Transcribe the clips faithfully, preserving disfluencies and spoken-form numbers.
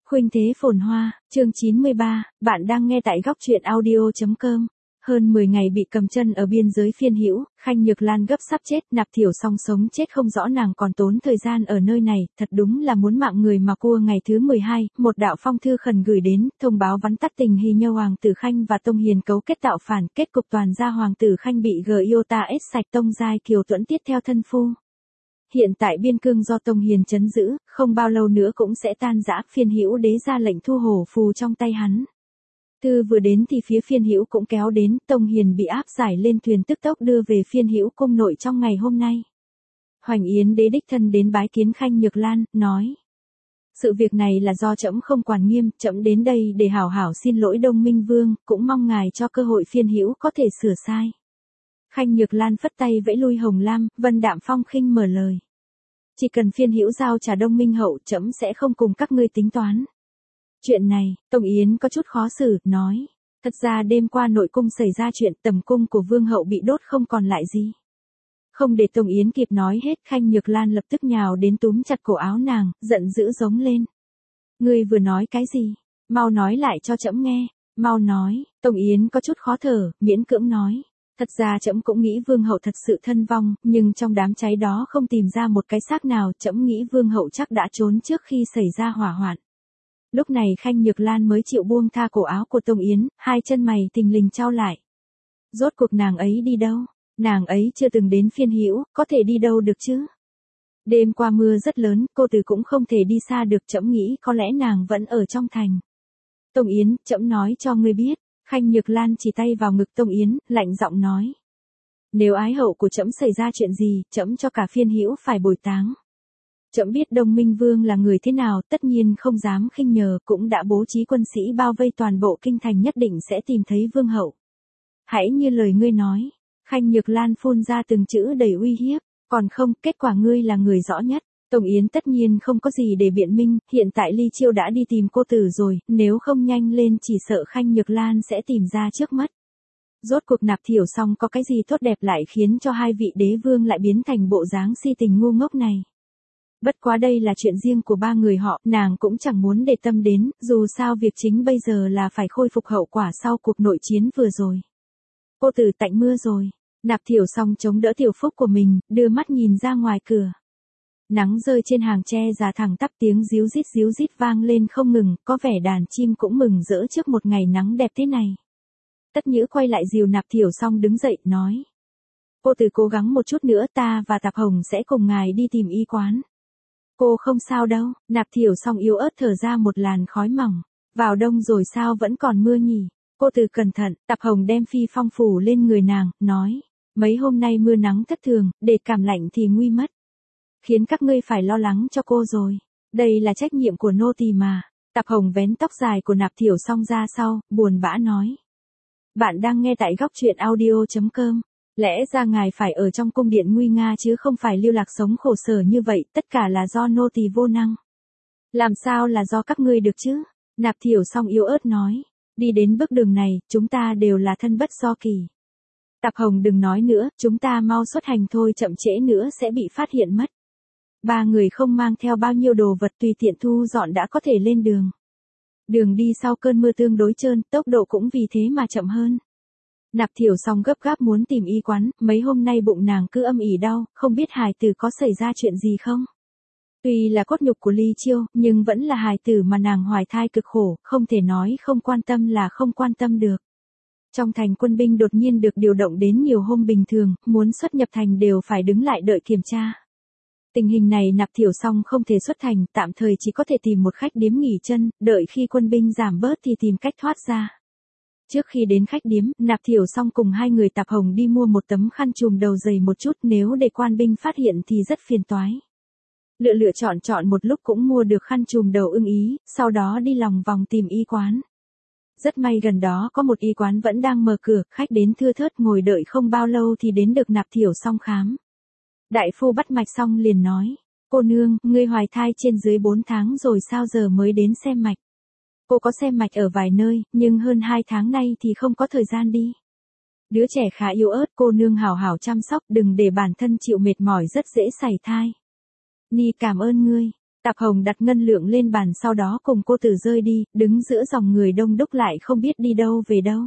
Khuynh thế phồn hoa, chương chín mươi ba, bạn đang nghe tại góc truyện audio.com. Hơn mười ngày bị cầm chân ở biên giới Phiên Hữu, Khanh Nhược Lan gấp sắp chết, Nạp Thiểu Song sống chết không rõ, nàng còn tốn thời gian ở nơi này, thật đúng là muốn mạng người mà cua. Ngày thứ mười hai, một đạo phong thư khẩn gửi đến, thông báo vắn tắt tình hình nhờ Hoàng tử Khanh và Tông Hiền cấu kết tạo phản, kết cục toàn ra Hoàng tử Khanh bị G I O T A ết sạch, Tông Giai Kiều Tuẫn tiết theo thân phu. Hiện tại biên cương do Tông Hiền trấn giữ, không bao lâu nữa cũng sẽ tan rã. Phiên Hữu đế ra lệnh thu hổ phù trong tay hắn. Thư vừa đến thì phía Phiên Hữu cũng kéo đến, Tông Hiền bị áp giải lên thuyền tức tốc đưa về Phiên Hữu cung nội trong ngày hôm nay. Hoành Yến đế đích thân đến bái kiến Khanh Nhược Lan, nói: sự việc này là do trẫm không quản nghiêm, trẫm đến đây để hảo hảo xin lỗi Đông Minh Vương, cũng mong ngài cho cơ hội Phiên Hữu có thể sửa sai. Khanh Nhược Lan phất tay vẫy lui Hồng Lam, Vân Đạm Phong khinh mở lời: chỉ cần Phiên Hữu giao trả Đông Minh hậu, trẫm sẽ không cùng các ngươi tính toán. Chuyện này, Tông Yến có chút khó xử, nói: thật ra đêm qua nội cung xảy ra chuyện, tầm cung của Vương hậu bị đốt không còn lại gì. Không để Tông Yến kịp nói hết, Khanh Nhược Lan lập tức nhào đến túm chặt cổ áo nàng, giận dữ giống lên: ngươi vừa nói cái gì? Mau nói lại cho trẫm nghe, mau nói. Tông Yến có chút khó thở, miễn cưỡng nói: thật ra trẫm cũng nghĩ Vương hậu thật sự thân vong, nhưng trong đám cháy đó không tìm ra một cái xác nào, trẫm nghĩ Vương hậu chắc đã trốn trước khi xảy ra hỏa hoạn. Lúc này Khanh Nhược Lan mới chịu buông tha cổ áo của Tông Yến, hai chân mày thình lình chau lại. Rốt cuộc nàng ấy đi đâu? Nàng ấy chưa từng đến Phiên Hữu, có thể đi đâu được chứ? Đêm qua mưa rất lớn, cô từ cũng không thể đi xa được, trẫm nghĩ có lẽ nàng vẫn ở trong thành. Tông Yến, trẫm nói cho ngươi biết. Khanh Nhược Lan chỉ tay vào ngực Tông Yến, lạnh giọng nói: nếu ái hậu của trẫm xảy ra chuyện gì, trẫm cho cả Phiên Hữu phải bồi táng. Trẫm biết Đông Minh Vương là người thế nào, tất nhiên không dám khinh nhờ, cũng đã bố trí quân sĩ bao vây toàn bộ kinh thành, nhất định sẽ tìm thấy Vương hậu. Hãy như lời ngươi nói. Khanh Nhược Lan phun ra từng chữ đầy uy hiếp: còn không, kết quả ngươi là người rõ nhất. Tông Yến tất nhiên không có gì để biện minh, hiện tại Ly Chiêu đã đi tìm cô tử rồi, nếu không nhanh lên chỉ sợ Khanh Nhược Lan sẽ tìm ra trước mắt. Rốt cuộc Nạp Thiểu Song có cái gì tốt đẹp lại khiến cho hai vị đế vương lại biến thành bộ dáng si tình ngu ngốc này. Bất quá đây là chuyện riêng của ba người họ, nàng cũng chẳng muốn để tâm đến, dù sao việc chính bây giờ là phải khôi phục hậu quả sau cuộc nội chiến vừa rồi. Cô tử tạnh mưa rồi. Nạp Thiểu Song chống đỡ tiểu phúc của mình, đưa mắt nhìn ra ngoài cửa. Nắng rơi trên hàng tre già thẳng tắp, tiếng ríu rít ríu rít vang lên không ngừng, có vẻ đàn chim cũng mừng rỡ trước một ngày nắng đẹp thế này. Tất Nhữ quay lại dìu Nạp Thiểu Song đứng dậy, nói: cô từ cố gắng một chút nữa, ta và Tạp Hồng sẽ cùng ngài đi tìm y quán. Cô không sao đâu. Nạp Thiểu Song yếu ớt thở ra một làn khói mỏng. Vào đông rồi sao vẫn còn mưa nhỉ? Cô từ cẩn thận. Tạp Hồng đem phi phong phủ lên người nàng, nói: mấy hôm nay mưa nắng thất thường, để cảm lạnh thì nguy mất. Khiến các ngươi phải lo lắng cho cô rồi. Đây là trách nhiệm của nô tỳ mà. Tạp Hồng vén tóc dài của Nạp Thiểu Song ra sau, buồn bã nói: bạn đang nghe tại góc truyện audio.com. Lẽ ra ngài phải ở trong cung điện nguy nga chứ không phải lưu lạc sống khổ sở như vậy, tất cả là do nô tỳ vô năng. Làm sao là do các ngươi được chứ? Nạp Thiểu Song yếu ớt nói: đi đến bước đường này, chúng ta đều là thân bất do kỳ. Tạp Hồng đừng nói nữa, chúng ta mau xuất hành thôi, chậm trễ nữa sẽ bị phát hiện mất. Ba người không mang theo bao nhiêu đồ vật, tùy tiện thu dọn đã có thể lên đường. Đường đi sau cơn mưa tương đối trơn, tốc độ cũng vì thế mà chậm hơn. Nạp Thiểu Song gấp gáp muốn tìm y quán, mấy hôm nay bụng nàng cứ âm ỉ đau, không biết hài tử có xảy ra chuyện gì không. Tuy là cốt nhục của Ly Chiêu, nhưng vẫn là hài tử mà nàng hoài thai cực khổ, không thể nói không quan tâm là không quan tâm được. Trong thành quân binh đột nhiên được điều động đến nhiều hôm bình thường, muốn xuất nhập thành đều phải đứng lại đợi kiểm tra. Tình hình này Nạp Thiểu Song không thể xuất thành, tạm thời chỉ có thể tìm một khách điếm nghỉ chân, đợi khi quân binh giảm bớt thì tìm cách thoát ra. Trước khi đến khách điếm, Nạp Thiểu Song cùng hai người Tạp Hồng đi mua một tấm khăn trùm đầu dày một chút, nếu để quan binh phát hiện thì rất phiền toái. Lựa lựa chọn chọn một lúc cũng mua được khăn trùm đầu ưng ý, sau đó đi lòng vòng tìm y quán. Rất may gần đó có một y quán vẫn đang mở cửa, khách đến thưa thớt, ngồi đợi không bao lâu thì đến được Nạp Thiểu Song khám. Đại phu bắt mạch xong liền nói: cô nương, ngươi hoài thai trên dưới bốn tháng rồi sao giờ mới đến xem mạch? Cô có xem mạch ở vài nơi, nhưng hơn hai tháng nay thì không có thời gian đi. Đứa trẻ khá yếu ớt, cô nương hảo hảo chăm sóc, đừng để bản thân chịu mệt mỏi, rất dễ sảy thai. Ni cảm ơn ngươi. Tạp Hồng đặt ngân lượng lên bàn sau đó cùng cô Từ rơi đi, đứng giữa dòng người đông đúc lại không biết đi đâu về đâu.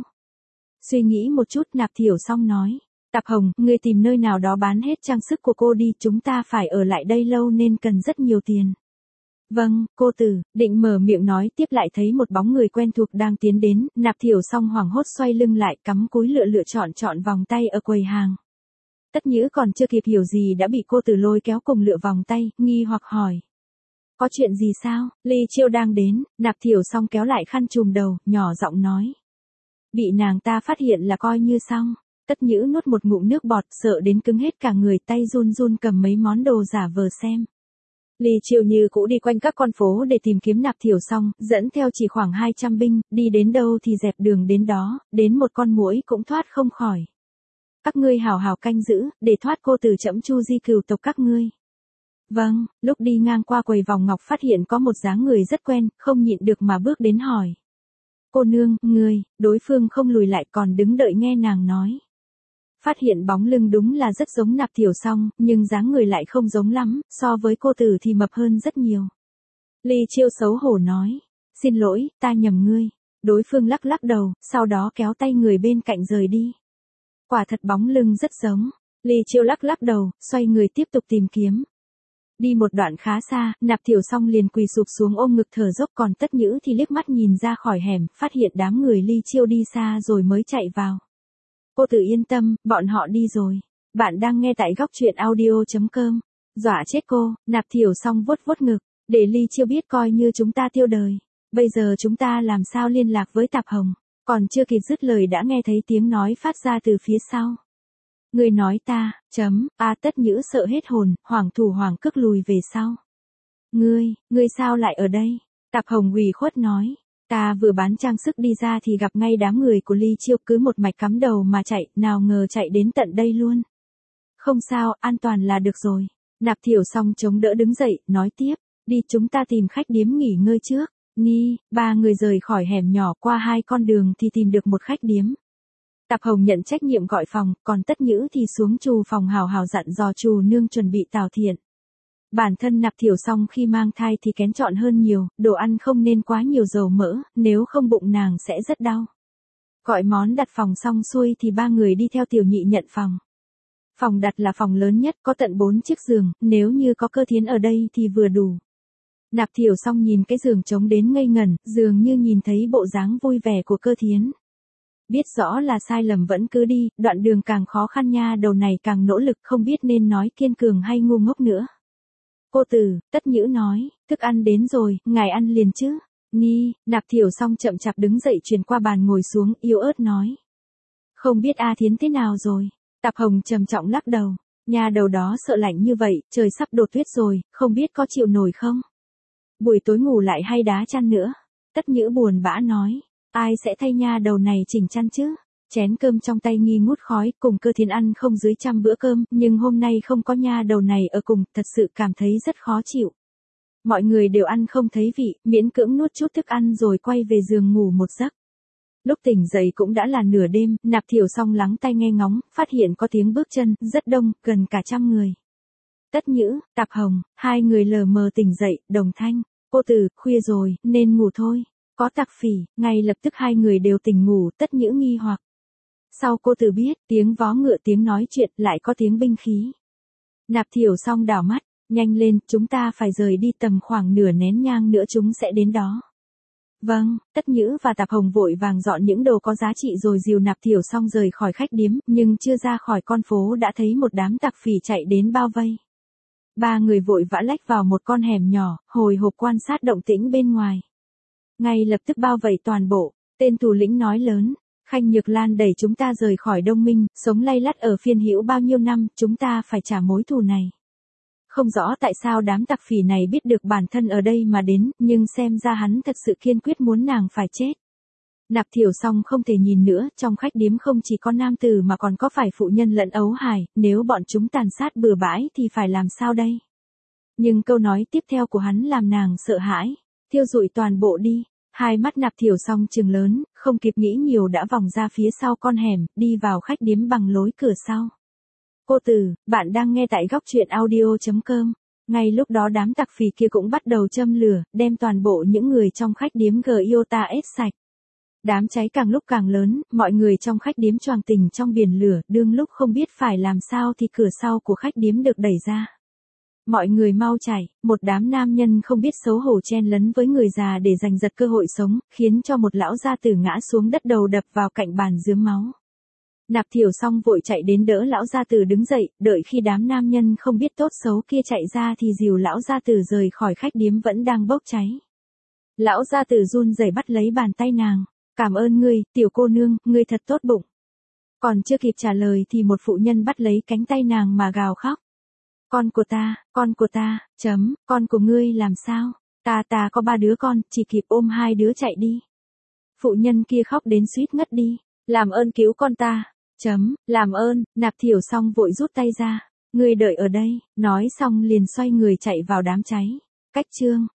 Suy nghĩ một chút Nạp Thiểu Song nói. Tạp Hồng, ngươi tìm nơi nào đó bán hết trang sức của cô đi, chúng ta phải ở lại đây lâu nên cần rất nhiều tiền. Vâng, cô Từ, định mở miệng nói tiếp lại thấy một bóng người quen thuộc đang tiến đến, Nạp Thiểu Song hoảng hốt xoay lưng lại cắm cúi lựa lựa chọn chọn vòng tay ở quầy hàng. Tất Nhữ còn chưa kịp hiểu gì đã bị cô Từ lôi kéo cùng lựa vòng tay, nghi hoặc hỏi. Có chuyện gì sao? Ly Chiêu đang đến, Nạp Thiểu Song kéo lại khăn trùm đầu, nhỏ giọng nói. Bị nàng ta phát hiện là coi như xong. Tất Nhữ nuốt một ngụm nước bọt, sợ đến cứng hết cả người, tay run run cầm mấy món đồ giả vờ xem. Ly Chiêu như cũ đi quanh các con phố để tìm kiếm Nạp Thiểu Song, dẫn theo chỉ khoảng hai trăm binh, đi đến đâu thì dẹp đường đến đó, đến một con muỗi cũng thoát không khỏi. Các ngươi hào hào canh giữ, để thoát cô từ trẫm Chu Di cửu tộc các ngươi. Vâng, lúc đi ngang qua quầy vòng ngọc phát hiện có một dáng người rất quen, không nhịn được mà bước đến hỏi. Cô nương, ngươi, đối phương không lùi lại còn đứng đợi nghe nàng nói. Phát hiện bóng lưng đúng là rất giống Nạp Thiểu Song, nhưng dáng người lại không giống lắm, so với cô Từ thì mập hơn rất nhiều. Ly Chiêu xấu hổ nói, xin lỗi, ta nhầm ngươi. Đối phương lắc lắc đầu, sau đó kéo tay người bên cạnh rời đi. Quả thật bóng lưng rất giống. Ly Chiêu lắc lắc đầu, xoay người tiếp tục tìm kiếm. Đi một đoạn khá xa, Nạp Thiểu Song liền quỳ sụp xuống ôm ngực thở dốc, còn Tất Nhữ thì liếc mắt nhìn ra khỏi hẻm, phát hiện đám người Ly Chiêu đi xa rồi mới chạy vào. Cô Từ yên tâm, bọn họ đi rồi. Bạn đang nghe tại góc truyện audio chấm com. Dọa chết cô, Nạp Thiểu Song vuốt vuốt ngực, để Ly Chiêu biết coi như chúng ta tiêu đời. Bây giờ chúng ta làm sao liên lạc với Tạp Hồng? Còn chưa kịp dứt lời đã nghe thấy tiếng nói phát ra từ phía sau. Người nói ta, chấm, a Tất Nhữ sợ hết hồn, hoảng thủ hoảng cước lùi về sau. Ngươi, ngươi sao lại ở đây? Tạp Hồng ủy khuất nói. Ta vừa bán trang sức đi ra thì gặp ngay đám người của Ly Chiêu, cứ một mạch cắm đầu mà chạy, nào ngờ chạy đến tận đây luôn. Không sao, an toàn là được rồi. Nạp Thiểu Song chống đỡ đứng dậy, nói tiếp, đi chúng ta tìm khách điếm nghỉ ngơi trước. Ni, ba người rời khỏi hẻm nhỏ qua hai con đường thì tìm được một khách điếm. Tạp Hồng nhận trách nhiệm gọi phòng, còn Tất Nhữ thì xuống trù phòng hào hào dặn dò trù nương chuẩn bị tào thiện. Bản thân Nạp Thiểu Song khi mang thai thì kén chọn hơn nhiều, đồ ăn không nên quá nhiều dầu mỡ, nếu không bụng nàng sẽ rất đau. Gọi món đặt phòng xong xuôi thì ba người đi theo Tiểu Nhị nhận phòng. Phòng đặt là phòng lớn nhất, có tận bốn chiếc giường, nếu như có Cơ Thiến ở đây thì vừa đủ. Nạp Thiểu Song nhìn cái giường trống đến ngây ngẩn, dường như nhìn thấy bộ dáng vui vẻ của Cơ Thiến. Biết rõ là sai lầm vẫn cứ đi, đoạn đường càng khó khăn nha đầu này càng nỗ lực, không biết nên nói kiên cường hay ngu ngốc nữa. Cô Từ, Tất Nhữ nói, thức ăn đến rồi, ngài ăn liền chứ. Ni, Nạp Thiểu Song chậm chạp đứng dậy truyền qua bàn ngồi xuống, yếu ớt nói. Không biết A Thiến thế nào rồi? Tạp Hồng trầm trọng lắc đầu, nhà đầu đó sợ lạnh như vậy, trời sắp đột tuyết rồi, không biết có chịu nổi không? Buổi tối ngủ lại hay đá chăn nữa? Tất Nhữ buồn bã nói, ai sẽ thay nha đầu này chỉnh chăn chứ? Chén cơm trong tay nghi ngút khói, cùng Cơ Thiến ăn không dưới trăm bữa cơm, nhưng hôm nay không có nha đầu này ở cùng, thật sự cảm thấy rất khó chịu. Mọi người đều ăn không thấy vị, miễn cưỡng nuốt chút thức ăn rồi quay về giường ngủ một giấc. Lúc tỉnh dậy cũng đã là nửa đêm, Nạp Thiểu Song lắng tai nghe ngóng, phát hiện có tiếng bước chân, rất đông, gần cả trăm người. Tất Nhữ, Tạp Hồng, hai người lờ mờ tỉnh dậy, đồng thanh, cô Từ, khuya rồi, nên ngủ thôi. Có tặc phỉ, ngay lập tức hai người đều tỉnh ngủ, Tất Nhữ nghi hoặc. Sau cô Từ biết, tiếng vó ngựa tiếng nói chuyện, lại có tiếng binh khí. Nạp Thiểu Song đảo mắt, nhanh lên, chúng ta phải rời đi, tầm khoảng nửa nén nhang nữa chúng sẽ đến đó. Vâng, Tất Nhữ và Tạp Hồng vội vàng dọn những đồ có giá trị rồi dìu Nạp Thiểu Song rời khỏi khách điếm, nhưng chưa ra khỏi con phố đã thấy một đám tặc phỉ chạy đến bao vây. Ba người vội vã lách vào một con hẻm nhỏ, hồi hộp quan sát động tĩnh bên ngoài. Ngay lập tức bao vây toàn bộ, tên thủ lĩnh nói lớn, Khanh Nhược Lan đẩy chúng ta rời khỏi Đông Minh, sống lay lắt ở Phiên Hữu bao nhiêu năm, chúng ta phải trả mối thù này. Không rõ tại sao đám tặc phỉ này biết được bản thân ở đây mà đến, nhưng xem ra hắn thật sự kiên quyết muốn nàng phải chết. Nạp Thiểu Song không thể nhìn nữa, trong khách điếm không chỉ có nam tử mà còn có phải phụ nhân lẫn ấu hài, nếu bọn chúng tàn sát bừa bãi thì phải làm sao đây? Nhưng câu nói tiếp theo của hắn làm nàng sợ hãi, thiêu rụi toàn bộ đi. Hai mắt Nạp Thiểu Song trừng lớn, không kịp nghĩ nhiều đã vòng ra phía sau con hẻm, đi vào khách điếm bằng lối cửa sau. Cô Từ, bạn đang nghe tại góc truyện audio chấm com. Ngay lúc đó đám tặc phì kia cũng bắt đầu châm lửa, đem toàn bộ những người trong khách điếm Giota ép sạch. Đám cháy càng lúc càng lớn, mọi người trong khách điếm choàng tình trong biển lửa, đương lúc không biết phải làm sao thì cửa sau của khách điếm được đẩy ra. Mọi người mau chạy, một đám nam nhân không biết xấu hổ chen lấn với người già để giành giật cơ hội sống, khiến cho một lão gia tử ngã xuống đất đầu đập vào cạnh bàn rướm máu. Nạp Thiểu Song vội chạy đến đỡ lão gia tử đứng dậy, đợi khi đám nam nhân không biết tốt xấu kia chạy ra thì dìu lão gia tử rời khỏi khách điếm vẫn đang bốc cháy. Lão gia tử run rẩy bắt lấy bàn tay nàng, cảm ơn ngươi, tiểu cô nương, ngươi thật tốt bụng. Còn chưa kịp trả lời thì một phụ nhân bắt lấy cánh tay nàng mà gào khóc. Con của ta, con của ta, chấm, con của ngươi làm sao? Ta ta có ba đứa con, chỉ kịp ôm hai đứa chạy đi. Phụ nhân kia khóc đến suýt ngất đi, làm ơn cứu con ta, chấm, làm ơn. Nạp Thiểu Song vội rút tay ra, ngươi đợi ở đây, nói xong liền xoay người chạy vào đám cháy. Cách chương